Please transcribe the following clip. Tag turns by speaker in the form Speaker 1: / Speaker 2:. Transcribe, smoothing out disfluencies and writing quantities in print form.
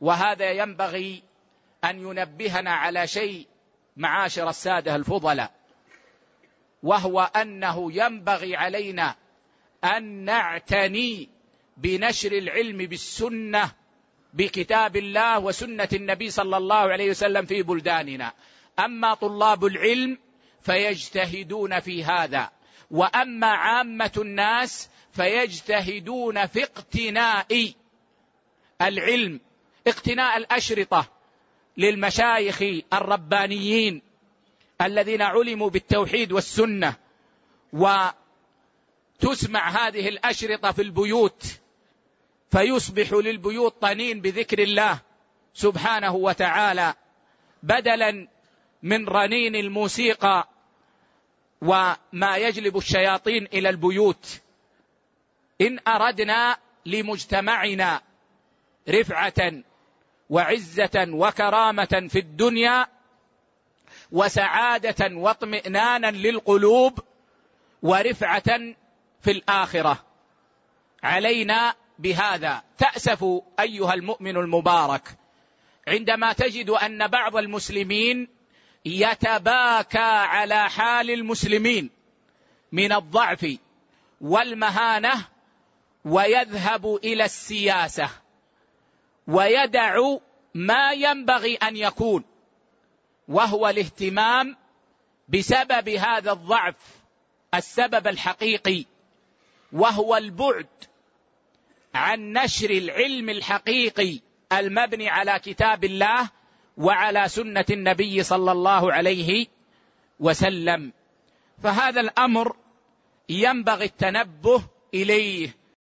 Speaker 1: وهذا ينبغي أن ينبهنا على شيء معاشر السادة الفضلاء، وهو أنه ينبغي علينا أن نعتني بنشر العلم بالسنة، بكتاب الله وسنة النبي صلى الله عليه وسلم في بلداننا. أما طلاب العلم فيجتهدون في هذا، وأما عامة الناس فيجتهدون في اقتناء العلم، اقتناء الأشرطة للمشايخ الربانيين الذين علموا بالتوحيد والسنة، وتسمع هذه الأشرطة في البيوت، فيصبح للبيوت طنين بذكر الله سبحانه وتعالى بدلا من رنين الموسيقى وما يجلب الشياطين إلى البيوت. إن أردنا لمجتمعنا رفعة وعزة وكرامة في الدنيا وسعادة واطمئنانا للقلوب ورفعة في الآخرة، علينا بهذا. تأسف أيها المؤمن المبارك عندما تجد أن بعض المسلمين يتباكى على حال المسلمين من الضعف والمهانة، ويذهب إلى السياسة ويدع ما ينبغي أن يكون، وهو الاهتمام بسبب هذا الضعف، السبب الحقيقي، وهو البعد عن نشر العلم الحقيقي المبني على كتاب الله وعلى سنة النبي صلى الله عليه وسلم. فهذا الأمر ينبغي التنبه إليه،